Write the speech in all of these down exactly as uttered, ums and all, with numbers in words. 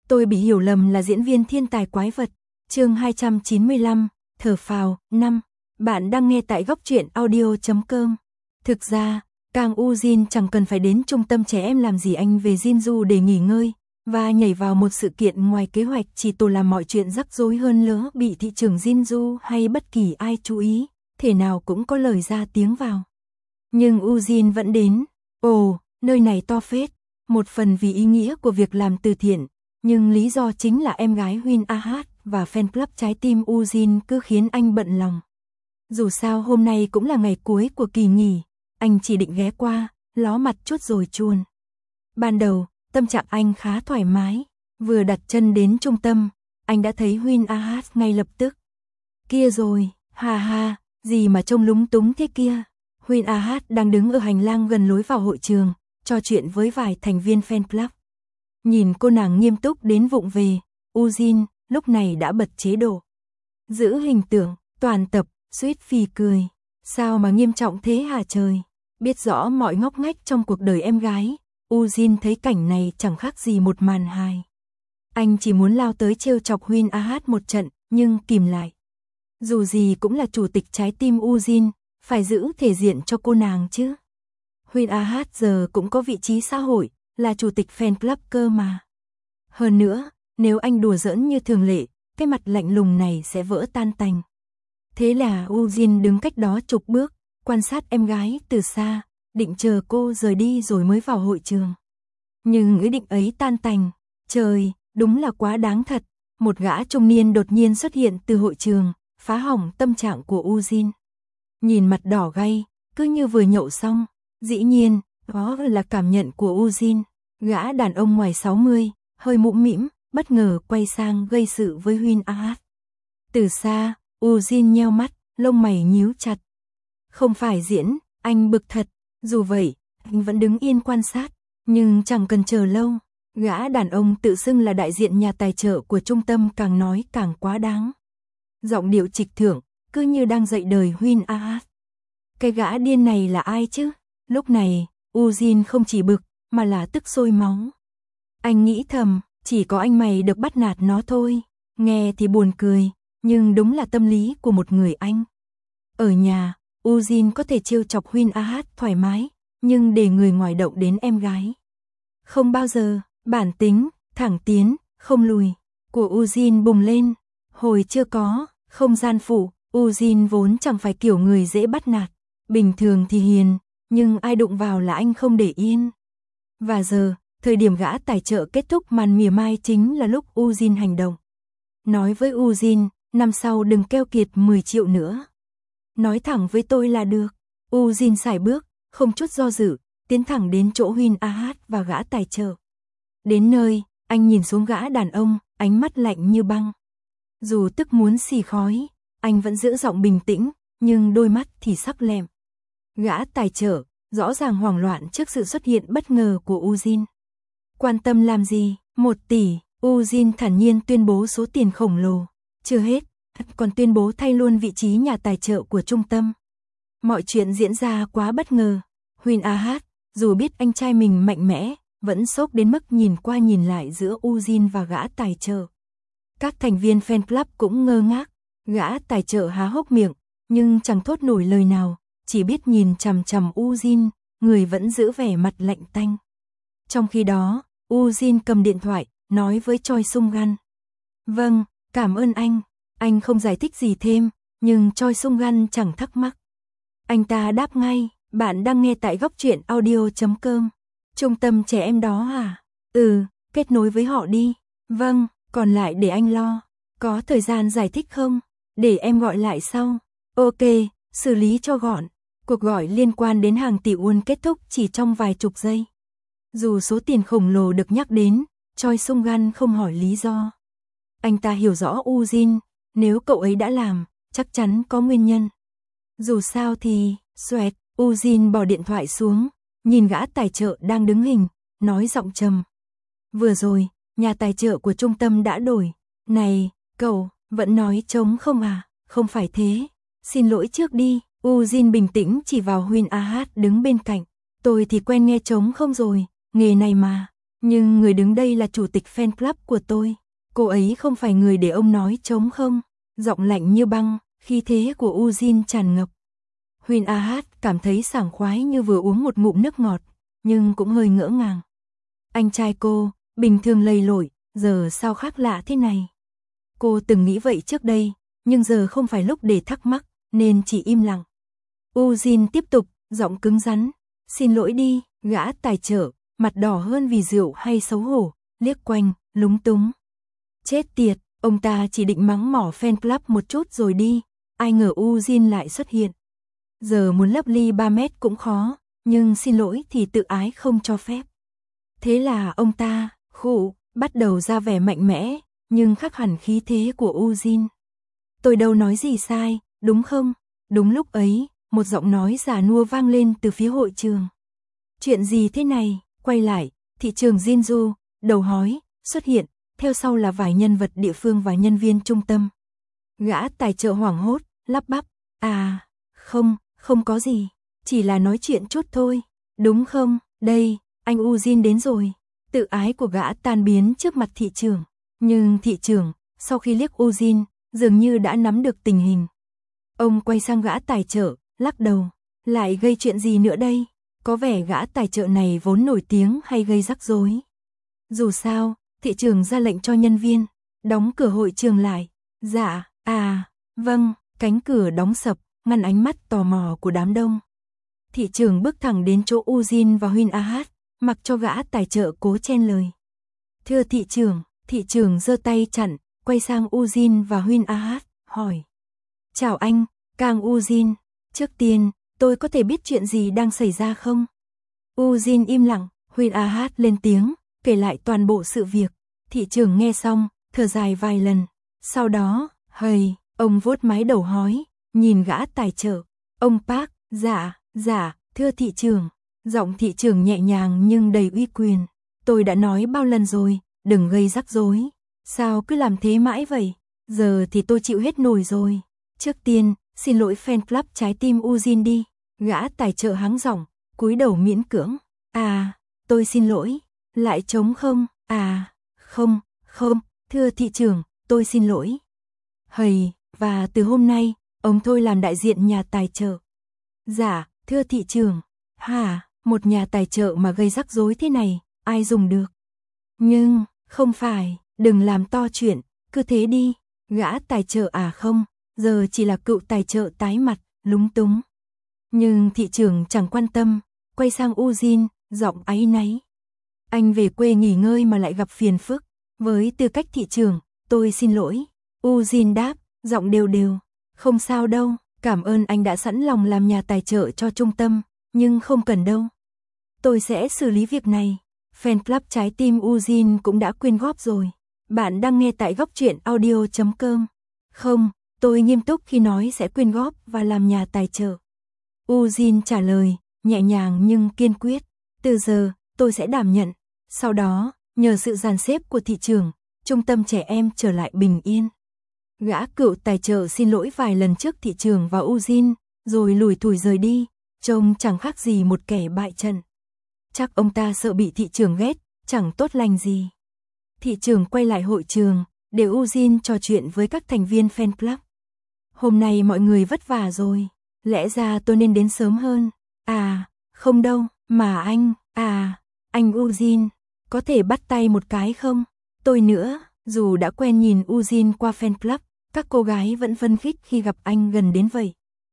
Tôi bị hiểu lầm là diễn viên thiên tài quái vật. Chương hai trăm chín mươi lăm, thở phào. Năm. Bạn đang nghe tại góc truyện audio chấm com. Thực ra, Kang Woo-jin chẳng cần phải đến trung tâm trẻ em làm gì, anh về Jeonju để nghỉ ngơi và nhảy vào một sự kiện ngoài kế hoạch, chỉ tổ làm mọi chuyện rắc rối hơn lỡ bị thị trưởng Jeonju hay bất kỳ ai chú ý, thể nào cũng có lời ra tiếng vào. Nhưng Woo-jin vẫn đến. Ồ, nơi này to phết. Một phần vì ý nghĩa của việc làm từ thiện, nhưng lý do chính là em gái Huyên Ah và fan club trái tim Woo-jin cứ khiến anh bận lòng. Dù sao hôm nay cũng là ngày cuối của kỳ nghỉ, anh chỉ định ghé qua, ló mặt chút rồi chuồn. Ban đầu, tâm trạng anh khá thoải mái, vừa đặt chân đến trung tâm, anh đã thấy Huyên Ah ngay lập tức. Kia rồi, ha ha, gì mà trông lúng túng thế kia. Huyên Ah đang đứng ở hành lang gần lối vào hội trường, trò chuyện với vài thành viên fan club. Nhìn cô nàng nghiêm túc đến vụng về, Woo-jin lúc này đã bật chế độ giữ hình tượng, toàn tập, suýt phì cười. Sao mà nghiêm trọng thế hả trời? Biết rõ mọi ngóc ngách trong cuộc đời em gái, Woo-jin thấy cảnh này chẳng khác gì một màn hài. Anh chỉ muốn lao tới trêu chọc Huyên Ah một trận, nhưng kìm lại. Dù gì cũng là chủ tịch trái tim Woo-jin, phải giữ thể diện cho cô nàng chứ. Huyên Ah giờ cũng có vị trí xã hội, là chủ tịch fan club cơ mà. Hơn nữa, nếu anh đùa giỡn như thường lệ, cái mặt lạnh lùng này sẽ vỡ tan tành. Thế là Woo-jin đứng cách đó chục bước, quan sát em gái từ xa, định chờ cô rời đi rồi mới vào hội trường. Nhưng ý định ấy tan tành. Trời, đúng là quá đáng thật. Một gã trung niên đột nhiên xuất hiện từ hội trường, phá hỏng tâm trạng của Woo-jin. Nhìn mặt đỏ gay, cứ như vừa nhậu xong. Dĩ nhiên, đó là cảm nhận của Woo-jin. Gã đàn ông ngoài sáu mươi, hơi mũm mĩm, bất ngờ quay sang gây sự với Huyên Ah. Từ xa, Woo-jin nheo mắt, lông mày nhíu chặt. Không phải diễn, anh bực thật. Dù vậy, anh vẫn đứng yên quan sát. Nhưng chẳng cần chờ lâu, gã đàn ông tự xưng là đại diện nhà tài trợ của trung tâm càng nói càng quá đáng. Giọng điệu trịch thượng, cứ như đang dạy đời Huyên Ah. Cái gã điên này là ai chứ? Lúc này, Woo-jin không chỉ bực, mà là tức sôi máu. Anh nghĩ thầm, chỉ có anh mày được bắt nạt nó thôi. Nghe thì buồn cười, nhưng đúng là tâm lý của một người anh. Ở nhà, Woo-jin có thể trêu chọc Huyên Ah thoải mái, nhưng để người ngoài động đến em gái. Không bao giờ, bản tính, thẳng tiến, không lùi, của Woo-jin bùng lên. Hồi chưa có, không gian phụ, Woo-jin vốn chẳng phải kiểu người dễ bắt nạt. Bình thường thì hiền, nhưng ai đụng vào là anh không để yên. Và giờ, thời điểm gã tài trợ kết thúc màn mỉa mai chính là lúc Woo-jin hành động. Nói với Woo-jin, năm sau đừng keo kiệt mười triệu nữa. Nói thẳng với tôi là được. Woo-jin sải bước, không chút do dự, tiến thẳng đến chỗ Huyên Ah và gã tài trợ. Đến nơi, anh nhìn xuống gã đàn ông, ánh mắt lạnh như băng. Dù tức muốn xì khói, anh vẫn giữ giọng bình tĩnh, nhưng đôi mắt thì sắc lẹm. Gã tài trợ, rõ ràng hoảng loạn trước sự xuất hiện bất ngờ của Woo-jin. Quan tâm làm gì? Một tỷ, Woo-jin thản nhiên tuyên bố số tiền khổng lồ. Chưa hết, còn tuyên bố thay luôn vị trí nhà tài trợ của trung tâm. Mọi chuyện diễn ra quá bất ngờ. Huyên Ah, dù biết anh trai mình mạnh mẽ, vẫn sốc đến mức nhìn qua nhìn lại giữa Woo-jin và gã tài trợ. Các thành viên fan club cũng ngơ ngác. Gã tài trợ há hốc miệng, nhưng chẳng thốt nổi lời nào, chỉ biết nhìn chằm chằm Woo-jin, người vẫn giữ vẻ mặt lạnh tanh. Trong khi đó, Woo-jin cầm điện thoại, nói với Choi Sung-gan. Vâng, cảm ơn anh. Anh không giải thích gì thêm, nhưng Choi Sung-gan chẳng thắc mắc. Anh ta đáp ngay, bạn đang nghe tại góc truyện audio chấm com. Trung tâm trẻ em đó à? Ừ, kết nối với họ đi. Vâng, còn lại để anh lo. Có thời gian giải thích không? Để em gọi lại sau. Ok, xử lý cho gọn. Cuộc gọi liên quan đến hàng tỷ won kết thúc chỉ trong vài chục giây. Dù số tiền khổng lồ được nhắc đến, Choi Sung-gan không hỏi lý do. Anh ta hiểu rõ Woo-jin, nếu cậu ấy đã làm, chắc chắn có nguyên nhân. Dù sao thì, xoẹt, Woo-jin bỏ điện thoại xuống, nhìn gã tài trợ đang đứng hình, nói giọng trầm. Vừa rồi, nhà tài trợ của trung tâm đã đổi. Này, cậu, vẫn nói trống không à? Không phải thế. Xin lỗi trước đi. Woo-jin bình tĩnh chỉ vào Huyên Ah đứng bên cạnh. Tôi thì quen nghe trống không rồi, nghề này mà. Nhưng người đứng đây là chủ tịch fan club của tôi. Cô ấy không phải người để ông nói trống không. Giọng lạnh như băng, khí thế của Ujin tràn ngập. Huynh Ahad cảm thấy sảng khoái như vừa uống một ngụm nước ngọt, nhưng cũng hơi ngỡ ngàng. Anh trai cô, bình thường lầy lội, giờ sao khác lạ thế này? Cô từng nghĩ vậy trước đây, nhưng giờ không phải lúc để thắc mắc, nên chỉ im lặng. Ujin tiếp tục, giọng cứng rắn. Xin lỗi đi, gã tài trợ, mặt đỏ hơn vì rượu hay xấu hổ, liếc quanh, lúng túng. Chết tiệt, ông ta chỉ định mắng mỏ fan club một chút rồi đi, ai ngờ Ujin lại xuất hiện. Giờ muốn lấp ly ba mét cũng khó, nhưng xin lỗi thì tự ái không cho phép. Thế là ông ta, khụ, bắt đầu ra vẻ mạnh mẽ, nhưng khác hẳn khí thế của Ujin. Tôi đâu nói gì sai, đúng không? Đúng lúc ấy, một giọng nói già nua vang lên từ phía hội trường. Chuyện gì thế này? Quay lại, thị trường Jinju, đầu hói, xuất hiện, theo sau là vài nhân vật địa phương và nhân viên trung tâm. Gã tài trợ hoảng hốt, lắp bắp, à, không, không có gì, chỉ là nói chuyện chút thôi, đúng không? Đây, anh Ujin đến rồi. Tự ái của gã tan biến trước mặt thị trưởng, nhưng thị trưởng, sau khi liếc Ujin, dường như đã nắm được tình hình. Ông quay sang gã tài trợ, lắc đầu, lại gây chuyện gì nữa đây? Có vẻ gã tài trợ này vốn nổi tiếng hay gây rắc rối. Dù sao, thị trưởng ra lệnh cho nhân viên, đóng cửa hội trường lại. Dạ, à, vâng, cánh cửa đóng sập, ngăn ánh mắt tò mò của đám đông. Thị trưởng bước thẳng đến chỗ Ujin và Huynh Ahad, mặc cho gã tài trợ cố chen lời. Thưa thị trưởng, thị trưởng giơ tay chặn, quay sang Ujin và Huynh Ahad, hỏi. Chào anh, Kang Ujin, trước tiên, tôi có thể biết chuyện gì đang xảy ra không? Ujin im lặng, Huynh Ahad lên tiếng, kể lại toàn bộ sự việc. Thị trưởng nghe xong, thở dài vài lần. Sau đó, hầy, ông vuốt mái đầu hói, nhìn gã tài trợ. Ông Park, dạ, dạ, thưa thị trưởng. Giọng thị trưởng nhẹ nhàng nhưng đầy uy quyền. Tôi đã nói bao lần rồi, đừng gây rắc rối. Sao cứ làm thế mãi vậy? Giờ thì tôi chịu hết nổi rồi. Trước tiên, xin lỗi fan club trái tim Ujin đi. Gã tài trợ hắng giọng, cúi đầu miễn cưỡng. À, tôi xin lỗi. Lại trống không? À, không, không, thưa thị trưởng, tôi xin lỗi. Hầy, và từ hôm nay, ông thôi làm đại diện nhà tài trợ. Dạ, thưa thị trưởng. Hả, một nhà tài trợ mà gây rắc rối thế này, ai dùng được? Nhưng, không phải, đừng làm to chuyện, cứ thế đi. Gã tài trợ à không, giờ chỉ là cựu tài trợ tái mặt, lúng túng. Nhưng thị trưởng chẳng quan tâm, quay sang Ujin, giọng áy náy. Anh về quê nghỉ ngơi mà lại gặp phiền phức. Với tư cách thị trưởng, tôi xin lỗi. Ujin đáp, giọng đều đều. Không sao đâu, cảm ơn anh đã sẵn lòng làm nhà tài trợ cho trung tâm, nhưng không cần đâu. Tôi sẽ xử lý việc này. Fan club trái tim Ujin cũng đã quyên góp rồi. Bạn đang nghe tại góc truyện audio chấm com. Không, tôi nghiêm túc khi nói sẽ quyên góp và làm nhà tài trợ. Ujin trả lời, nhẹ nhàng nhưng kiên quyết. Từ giờ, tôi sẽ đảm nhận. Sau đó, nhờ sự dàn xếp của thị trưởng, trung tâm trẻ em trở lại bình yên. Gã cựu tài trợ xin lỗi vài lần trước thị trưởng và Ujin, rồi lủi thủi rời đi, trông chẳng khác gì một kẻ bại trận. Chắc ông ta sợ bị thị trưởng ghét, chẳng tốt lành gì. Thị trưởng quay lại hội trường, để Ujin trò chuyện với các thành viên fan club. Hôm nay mọi người vất vả rồi, lẽ ra tôi nên đến sớm hơn. À, không đâu, mà anh, à, anh Ujin, có thể bắt tay một cái không? Tôi nữa, dù đã quen nhìn Ujin qua fan club, các cô gái vẫn phấn khích khi gặp anh gần đến vậy.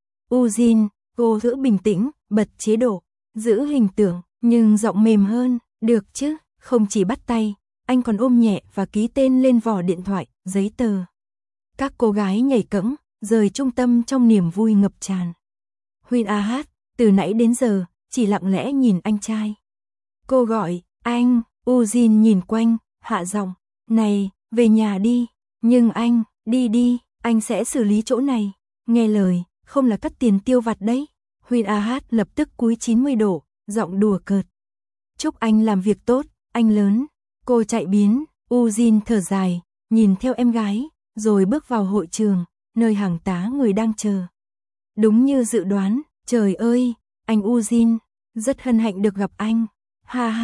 Ujin, cô giữ bình tĩnh, bật chế độ, giữ hình tượng, nhưng giọng mềm hơn, được chứ, không chỉ bắt tay, anh còn ôm nhẹ và ký tên lên vỏ điện thoại, giấy tờ. Các cô gái nhảy cẫng, rời trung tâm trong niềm vui ngập tràn. Huynh Ahad, từ nãy đến giờ, chỉ lặng lẽ nhìn anh trai. Cô gọi, anh, Ujin nhìn quanh, hạ giọng, này, về nhà đi, nhưng anh, đi đi, anh sẽ xử lý chỗ này, nghe lời, không là cắt tiền tiêu vặt đấy. Huynh Ahad lập tức cúi chín mươi độ, giọng đùa cợt. Chúc anh làm việc tốt, anh lớn. Cô chạy biến, Ujin thở dài, nhìn theo em gái, rồi bước vào hội trường, nơi hàng tá người đang chờ. Đúng như dự đoán, trời ơi, anh Ujin, rất hân hạnh được gặp anh. Ha ha,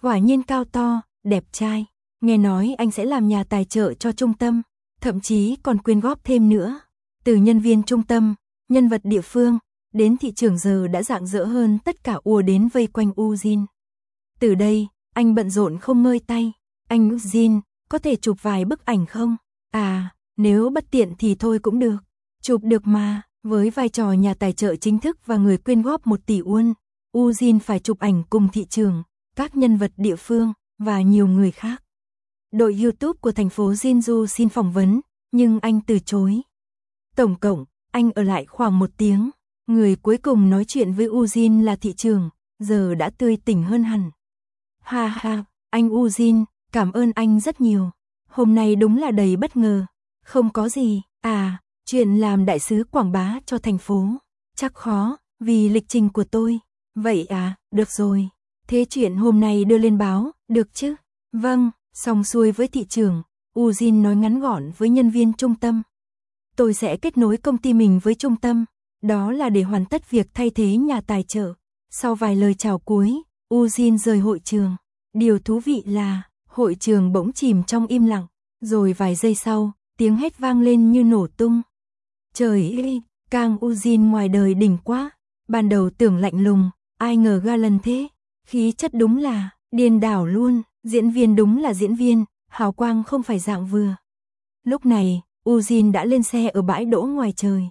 quả nhiên cao to, đẹp trai. Nghe nói anh sẽ làm nhà tài trợ cho trung tâm, thậm chí còn quyên góp thêm nữa. Từ nhân viên trung tâm, nhân vật địa phương, đến thị trường giờ đã rạng rỡ hơn tất cả ùa đến vây quanh Ujin. Từ đây, anh bận rộn không ngơi tay. Anh Ujin, có thể chụp vài bức ảnh không? À, nếu bất tiện thì thôi cũng được. Chụp được mà, với vai trò nhà tài trợ chính thức và người quyên góp một tỷ won, Ujin phải chụp ảnh cùng thị trường, các nhân vật địa phương và nhiều người khác. Đội YouTube của thành phố Jinju xin phỏng vấn, nhưng anh từ chối. Tổng cộng, anh ở lại khoảng một tiếng. Người cuối cùng nói chuyện với Ujin là thị trường, giờ đã tươi tỉnh hơn hẳn. Ha ha, anh Ujin, cảm ơn anh rất nhiều. Hôm nay đúng là đầy bất ngờ. Không có gì, à, chuyện làm đại sứ quảng bá cho thành phố. Chắc khó, vì lịch trình của tôi. Vậy à, được rồi. Thế chuyện hôm nay đưa lên báo, được chứ? Vâng, xong xuôi với thị trường. Ujin nói ngắn gọn với nhân viên trung tâm. Tôi sẽ kết nối công ty mình với trung tâm. Đó là để hoàn tất việc thay thế nhà tài trợ. Sau vài lời chào cuối, Ujin rời hội trường. Điều thú vị là, hội trường bỗng chìm trong im lặng. Rồi vài giây sau, tiếng hét vang lên như nổ tung. Trời ơi, Kang Ujin ngoài đời đỉnh quá. Ban đầu tưởng lạnh lùng, ai ngờ ga lần thế. Khí chất đúng là, điên đảo luôn. Diễn viên đúng là diễn viên, hào quang không phải dạng vừa. Lúc này, Ujin đã lên xe ở bãi đỗ ngoài trời.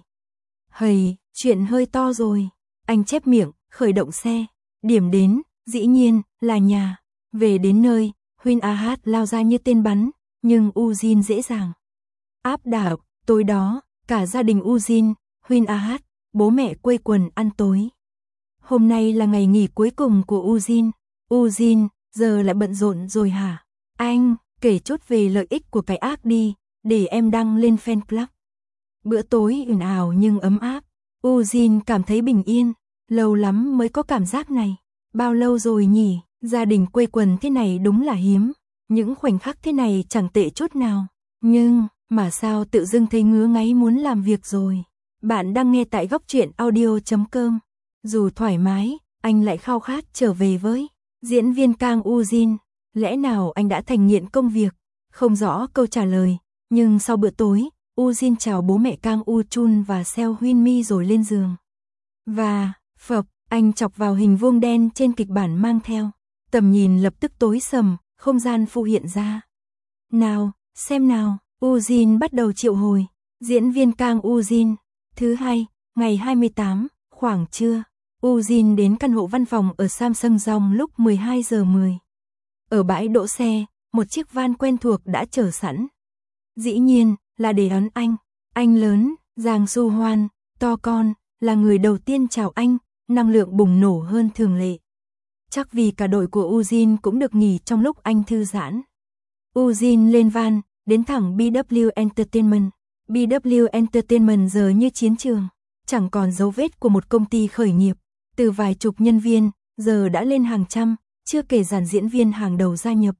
Hầy, chuyện hơi to rồi. Anh chép miệng, khởi động xe. Điểm đến, dĩ nhiên, là nhà. Về đến nơi, Huynh Ahat lao ra như tên bắn, nhưng Ujin dễ dàng áp đảo. Tối đó, cả gia đình Ujin, Huynh Ahat, bố mẹ quây quần ăn tối. Hôm nay là ngày nghỉ cuối cùng của Ujin. Ujin, giờ lại bận rộn rồi hả? Anh, kể chút về lợi ích của cái ác đi, để em đăng lên fan club. Bữa tối ồn ào nhưng ấm áp. Ujin cảm thấy bình yên. Lâu lắm mới có cảm giác này. Bao lâu rồi nhỉ? Gia đình quây quần thế này đúng là hiếm. Những khoảnh khắc thế này chẳng tệ chút nào. Nhưng, mà sao tự dưng thấy ngứa ngáy muốn làm việc rồi. Bạn đang nghe tại góc truyện audio chấm com. Dù thoải mái, anh lại khao khát trở về với diễn viên Kang Ujin. Lẽ nào anh đã thành nghiện công việc? Không rõ câu trả lời. Nhưng sau bữa tối, Ujin chào bố mẹ Kang U-chun và Seo Huynh-mi rồi lên giường. Và, phập, anh chọc vào hình vuông đen trên kịch bản mang theo. Tầm nhìn lập tức tối sầm, không gian phù hiện ra. Nào, xem nào, Ujin bắt đầu triệu hồi. Diễn viên Kang Ujin. Thứ hai, ngày hai mươi tám, khoảng trưa. Ujin đến căn hộ văn phòng ở Samsung Dong lúc mười hai giờ mười. Ở bãi đỗ xe, một chiếc van quen thuộc đã chờ sẵn. Dĩ nhiên, là để đón anh. Anh lớn, Giang Su Hoan, to con, là người đầu tiên chào anh, năng lượng bùng nổ hơn thường lệ. Chắc vì cả đội của Ujin cũng được nghỉ trong lúc anh thư giãn. Ujin lên van, đến thẳng bê vê kép Entertainment. bê vê kép Entertainment giờ như chiến trường, chẳng còn dấu vết của một công ty khởi nghiệp. Từ vài chục nhân viên, giờ đã lên hàng trăm, chưa kể dàn diễn viên hàng đầu gia nhập.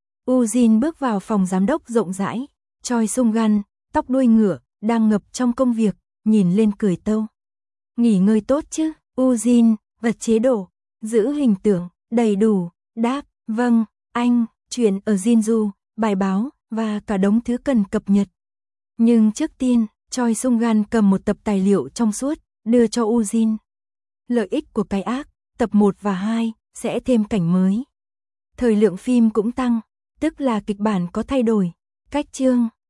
Ujin bước vào phòng giám đốc rộng rãi. Choi Sung Gan, tóc đuôi ngựa, đang ngập trong công việc, nhìn lên cười tâu. Nghỉ ngơi tốt chứ, Ujin, vật chế độ, giữ hình tượng, đầy đủ, đáp, vâng, anh, chuyện ở Jinju, bài báo, và cả đống thứ cần cập nhật. Nhưng trước tiên, Choi Sung Gan cầm một tập tài liệu trong suốt, đưa cho Ujin. Lợi ích của cái ác, tập một và hai, sẽ thêm cảnh mới. Thời lượng phim cũng tăng, tức là kịch bản có thay đổi, cách chương.